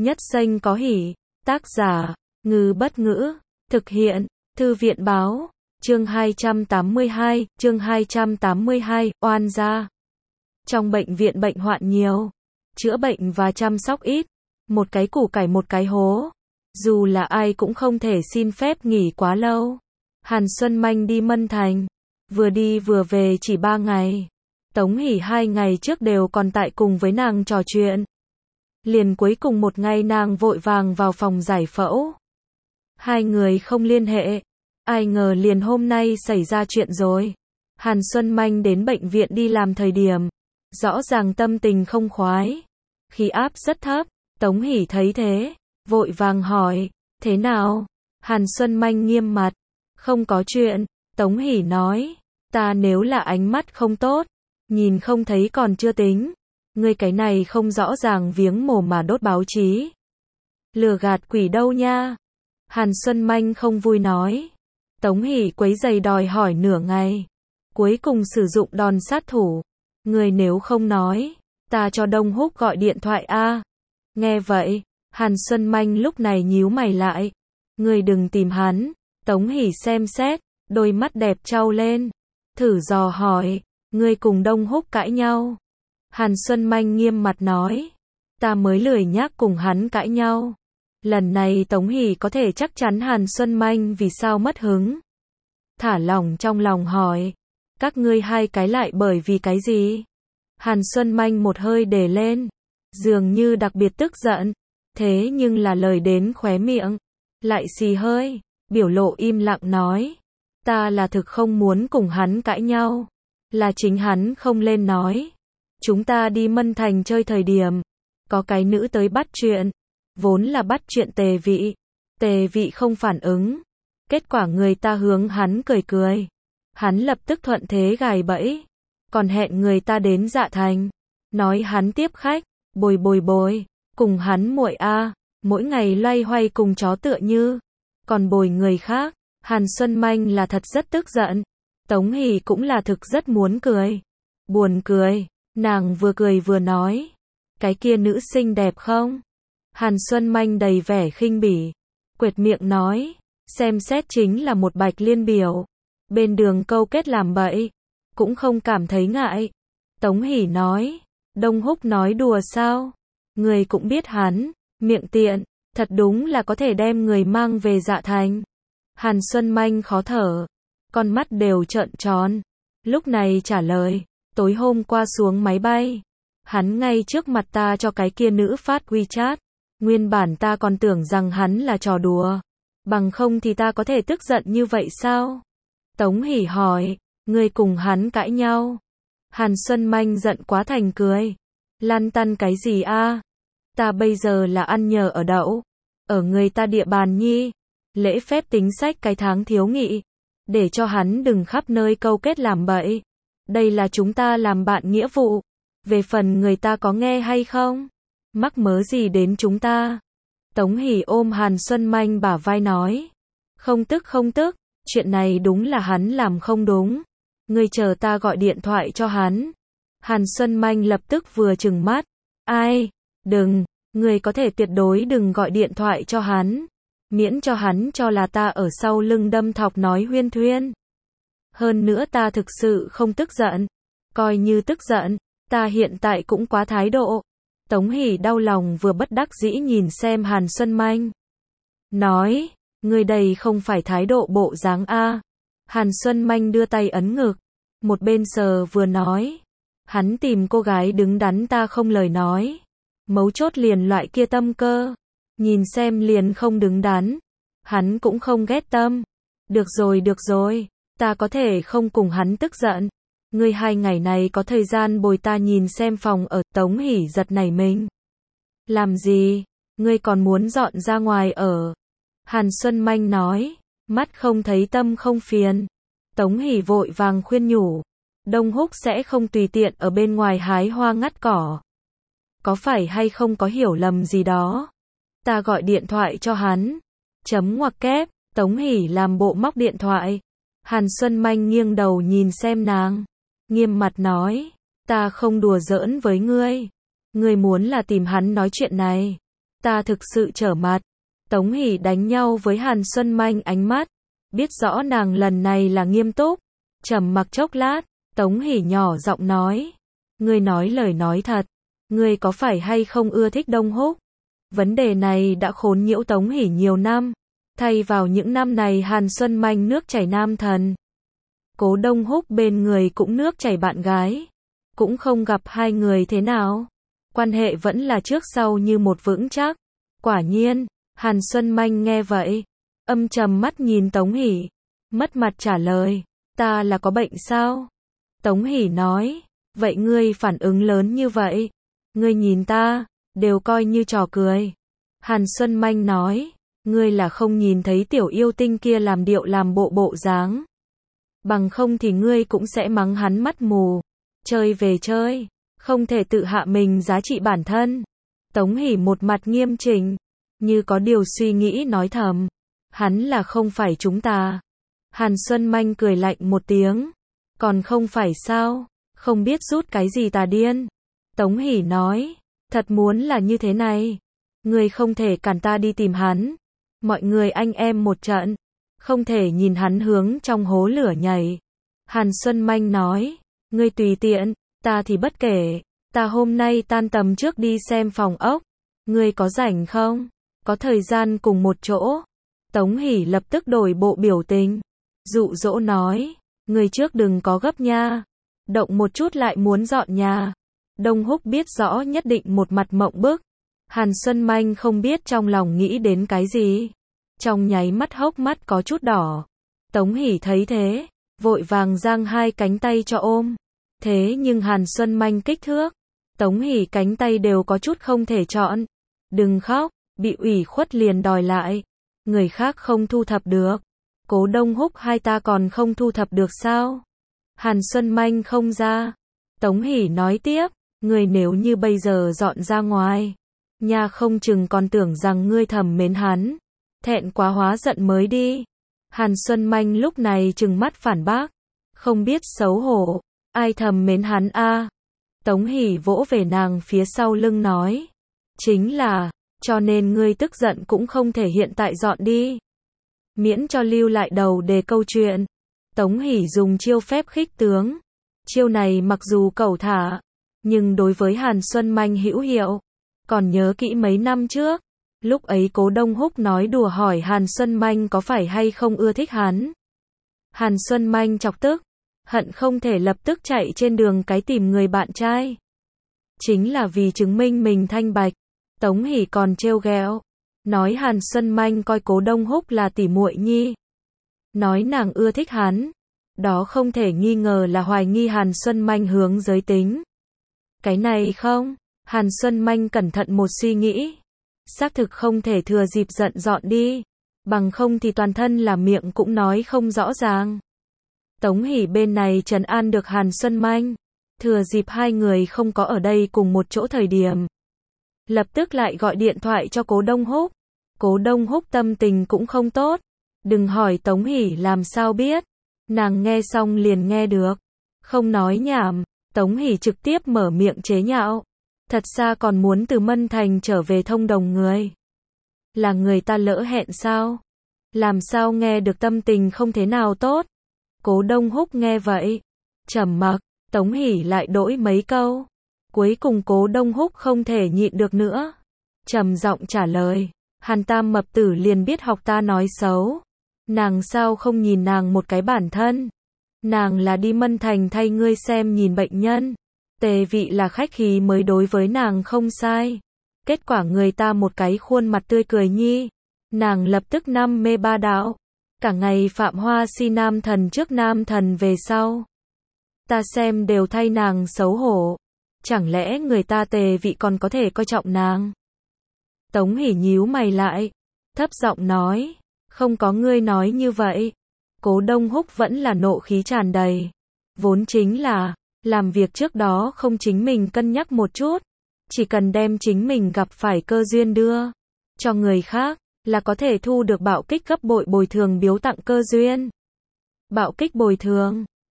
Nhất xanh có hỉ. Tác giả, Ngư Bất Ngữ. Thực hiện, Thư viện Báo. Chương 282, oan gia. Trong bệnh viện bệnh hoạn nhiều, chữa bệnh và chăm sóc ít. Một cái củ cải một cái hố. Dù là ai cũng không thể xin phép nghỉ quá lâu. Hàn Xuân Manh đi Mân Thành. Vừa đi vừa về chỉ 3 ngày. Tống Hỷ 2 ngày trước đều còn tại cùng với nàng trò chuyện. Liền cuối cùng một ngày nàng vội vàng vào phòng giải phẫu. 2 người không liên hệ. Ai ngờ liền hôm nay xảy ra chuyện rồi. Hàn Xuân Manh đến bệnh viện đi làm thời điểm. Rõ ràng tâm tình không khoái. Khí áp rất thấp. Tống Hỷ thấy thế. Vội vàng hỏi. Thế nào? Hàn Xuân Manh nghiêm mặt. Không có chuyện. Tống Hỷ nói. Ta nếu là ánh mắt không tốt. Nhìn không thấy còn chưa tính. Ngươi cái này không rõ ràng viếng mồ mà đốt báo chí. Lừa gạt quỷ đâu nha. Hàn Xuân Manh không vui nói. Tống Hỷ quấy giày đòi hỏi nửa ngày. Cuối cùng sử dụng đòn sát thủ. Ngươi nếu không nói, ta cho Đông Húc gọi điện thoại a. Nghe vậy, Hàn Xuân Manh lúc này nhíu mày lại. Ngươi đừng tìm hắn. Tống Hỷ xem xét, đôi mắt đẹp trao lên. Thử dò hỏi, ngươi cùng Đông Húc cãi nhau. Hàn Xuân Manh nghiêm mặt nói. Ta mới lười nhác cùng hắn cãi nhau. Lần này Tống Hỷ có thể chắc chắn Hàn Xuân Manh vì sao mất hứng. Thả lỏng trong lòng hỏi. Các ngươi hai cái lại bởi vì cái gì? Hàn Xuân Manh một hơi để lên. Dường như đặc biệt tức giận. Thế nhưng là lời đến khóe miệng. Lại xì hơi. Biểu lộ im lặng nói. Ta là thực không muốn cùng hắn cãi nhau. Là chính hắn không lên nói. Chúng ta đi Mân Thành chơi thời điểm. Có cái nữ tới bắt chuyện. Vốn là bắt chuyện Tề Vị. Tề Vị không phản ứng. Kết quả người ta hướng hắn cười cười. Hắn lập tức thuận thế gài bẫy. Còn hẹn người ta đến Dạ Thành. Nói hắn tiếp khách. Bồi. Cùng hắn muội a. Mỗi ngày loay hoay cùng chó tựa như. Còn bồi người khác. Hàn Xuân Manh là thật rất tức giận. Tống Hỷ cũng là thực rất muốn cười. Buồn cười. Nàng vừa cười vừa nói. Cái kia nữ xinh đẹp không? Hàn Xuân Manh đầy vẻ khinh bỉ. Quệt miệng nói. Xem xét chính là một bạch liên biểu. Bên đường câu kết làm bậy. Cũng không cảm thấy ngại. Tống Hỷ nói. Đông Húc nói đùa sao? Người cũng biết hắn. Miệng tiện. Thật đúng là có thể đem người mang về Dạ Thành. Hàn Xuân Manh khó thở. Con mắt đều trợn tròn. Lúc này trả lời. Tối hôm qua xuống máy bay. Hắn ngay trước mặt ta cho cái kia nữ phát WeChat. Nguyên bản ta còn tưởng rằng hắn là trò đùa. Bằng không thì ta có thể tức giận như vậy sao? Tống Hỷ hỏi. Ngươi cùng hắn cãi nhau. Hàn Xuân Manh giận quá thành cười. Lăn tăn cái gì a? Ta bây giờ là ăn nhờ ở đậu. Ở người ta địa bàn nhi. Lễ phép tính sách cái tháng thiếu nghị. Để cho hắn đừng khắp nơi câu kết làm bậy. Đây là chúng ta làm bạn nghĩa vụ. Về phần người ta có nghe hay không? Mắc mớ gì đến chúng ta? Tống Hỷ ôm Hàn Xuân Manh bả vai nói. Không tức. Chuyện này đúng là hắn làm không đúng. Ngươi chờ ta gọi điện thoại cho hắn. Hàn Xuân Manh lập tức vừa trừng mắt. Ai? Đừng. Ngươi có thể tuyệt đối đừng gọi điện thoại cho hắn. Miễn cho hắn cho là ta ở sau lưng đâm thọc nói huyên thuyên. Hơn nữa ta thực sự không tức giận. Coi như tức giận, ta hiện tại cũng quá thái độ. Tống Hỷ đau lòng vừa bất đắc dĩ nhìn xem Hàn Xuân Manh. Nói, ngươi đây không phải thái độ bộ dáng a. Hàn Xuân Manh đưa tay ấn ngực. Một bên sờ vừa nói. Hắn tìm cô gái đứng đắn ta không lời nói. Mấu chốt liền loại kia tâm cơ. Nhìn xem liền không đứng đắn. Hắn cũng không ghét tâm. Được rồi. Ta có thể không cùng hắn tức giận. Ngươi 2 ngày này có thời gian bồi ta nhìn xem phòng ở. Tống Hỷ giật nảy mình. Làm gì? Ngươi còn muốn dọn ra ngoài ở? Hàn Xuân Manh nói. Mắt không thấy tâm không phiền. Tống Hỷ vội vàng khuyên nhủ. Đông Húc sẽ không tùy tiện ở bên ngoài hái hoa ngắt cỏ. Có phải hay không có hiểu lầm gì đó? Ta gọi điện thoại cho hắn. Chấm ngoặc kép. Tống Hỷ làm bộ móc điện thoại. Hàn Xuân Manh nghiêng đầu nhìn xem nàng. Nghiêm mặt nói. Ta không đùa giỡn với ngươi. Ngươi muốn là tìm hắn nói chuyện này. ta thực sự trở mặt. Tống Hỷ đánh nhau với Hàn Xuân Manh ánh mắt, biết rõ nàng lần này là nghiêm túc. Trầm mặc chốc lát, Tống Hỷ nhỏ giọng nói, ngươi nói lời nói thật, ngươi có phải hay không ưa thích Đông Húc? Vấn đề này đã khốn nhiễu Tống Hỷ nhiều năm, thay vào những năm này Hàn Xuân Manh nước chảy nam thần. Cố Đông Húc bên người cũng nước chảy bạn gái, cũng không gặp hai người thế nào. Quan hệ vẫn là trước sau như một vững chắc. Quả nhiên, Hàn Xuân Manh nghe vậy, âm trầm mắt nhìn Tống Hỷ, mất mặt trả lời, ta là có bệnh sao? Tống Hỷ nói, vậy ngươi phản ứng lớn như vậy, ngươi nhìn ta, đều coi như trò cười. Hàn Xuân Manh nói, ngươi là không nhìn thấy tiểu yêu tinh kia làm điệu làm bộ bộ dáng. Bằng không thì ngươi cũng sẽ mắng hắn mắt mù. Chơi về chơi, không thể tự hạ mình giá trị bản thân. Tống Hỷ một mặt nghiêm chỉnh, như có điều suy nghĩ nói thầm, hắn là không phải chúng ta. Hàn Xuân Manh cười lạnh một tiếng, còn không phải sao, không biết rút cái gì tà điên. Tống Hỷ nói, thật muốn là như thế này, ngươi không thể cản ta đi tìm hắn. Mọi người anh em một trận, không thể nhìn hắn hướng trong hố lửa nhảy. Hàn Xuân Manh nói, ngươi tùy tiện, ta thì bất kể, ta hôm nay tan tầm trước đi xem phòng ốc, ngươi có rảnh không? Có thời gian cùng một chỗ. Tống Hỷ lập tức đổi bộ biểu tình, dụ dỗ nói, ngươi trước đừng có gấp nha, động một chút lại muốn dọn nhà. Đông Húc biết rõ nhất định một mặt mộng bức. Hàn Xuân Manh không biết trong lòng nghĩ đến cái gì, trong nháy mắt hốc mắt có chút đỏ. Tống Hỷ thấy thế, vội vàng giang hai cánh tay cho ôm. Thế nhưng Hàn Xuân Manh kích thước, Tống Hỷ cánh tay đều có chút không thể chọn. Đừng khóc, bị ủy khuất liền đòi lại. Người khác không thu thập được, Cố Đông Húc hai ta còn không thu thập được sao? Hàn Xuân Manh không ra. Tống Hỷ nói tiếp, ngươi nếu như bây giờ dọn ra ngoài, nha không chừng còn tưởng rằng ngươi thầm mến hắn, thẹn quá hóa giận mới đi. Hàn Xuân Manh lúc này trừng mắt phản bác, không biết xấu hổ, ai thầm mến hắn a? Tống Hỷ vỗ về nàng phía sau lưng nói, chính là, cho nên ngươi tức giận cũng không thể hiện tại dọn đi, miễn cho lưu lại đầu đề câu chuyện. Tống Hỷ dùng chiêu phép khích tướng, chiêu này mặc dù cẩu thả, nhưng đối với Hàn Xuân Manh hữu hiệu. Còn nhớ kỹ mấy năm trước, lúc ấy Cố Đông Húc nói đùa hỏi Hàn Xuân Manh có phải hay không ưa thích hắn. Hàn Xuân Manh chọc tức, hận không thể lập tức chạy trên đường cái tìm người bạn trai. Chính là vì chứng minh mình thanh bạch, Tống Hỷ còn trêu ghẹo, nói Hàn Xuân Manh coi Cố Đông Húc là tỉ muội nhi. Nói nàng ưa thích hắn, đó không thể nghi ngờ là hoài nghi Hàn Xuân Manh hướng giới tính. Cái này không, Hàn Xuân Manh cẩn thận một suy nghĩ, xác thực không thể thừa dịp giận dọn đi, bằng không thì toàn thân là miệng cũng nói không rõ ràng. Tống Hỷ bên này trấn an được Hàn Xuân Manh, thừa dịp hai người không có ở đây cùng một chỗ thời điểm, lập tức lại gọi điện thoại cho Cố Đông Húc. Cố Đông Húc tâm tình cũng không tốt, đừng hỏi Tống Hỷ làm sao biết, nàng nghe xong liền nghe được, không nói nhảm. Tống Hỷ trực tiếp mở miệng chế nhạo, thật xa còn muốn từ Mân Thành trở về thông đồng người, là người ta lỡ hẹn sao? Làm sao nghe được tâm tình không thế nào tốt? Cố Đông Húc nghe vậy, trầm mặc. Tống Hỷ lại đổi mấy câu, cuối cùng Cố Đông Húc không thể nhịn được nữa, trầm giọng trả lời, Hàn Tam mập tử liền biết học ta nói xấu, nàng sao không nhìn nàng một cái bản thân? Nàng là đi Mân Thành thay ngươi xem nhìn bệnh nhân, Tề Vị là khách khí mới đối với nàng không sai, kết quả người ta một cái khuôn mặt tươi cười nhi, nàng lập tức năm mê ba đạo, cả ngày phạm hoa si nam thần trước nam thần về sau, ta xem đều thay nàng xấu hổ, chẳng lẽ người ta Tề Vị còn có thể coi trọng nàng? Tống Hỷ nhíu mày lại, thấp giọng nói, không có ngươi nói như vậy. Cố Đông Húc vẫn là nộ khí tràn đầy, vốn chính là, làm việc trước đó không chính mình cân nhắc một chút, chỉ cần đem chính mình gặp phải cơ duyên đưa cho người khác, là có thể thu được bạo kích gấp bội bồi thường biếu tặng cơ duyên. Bạo kích bồi thường,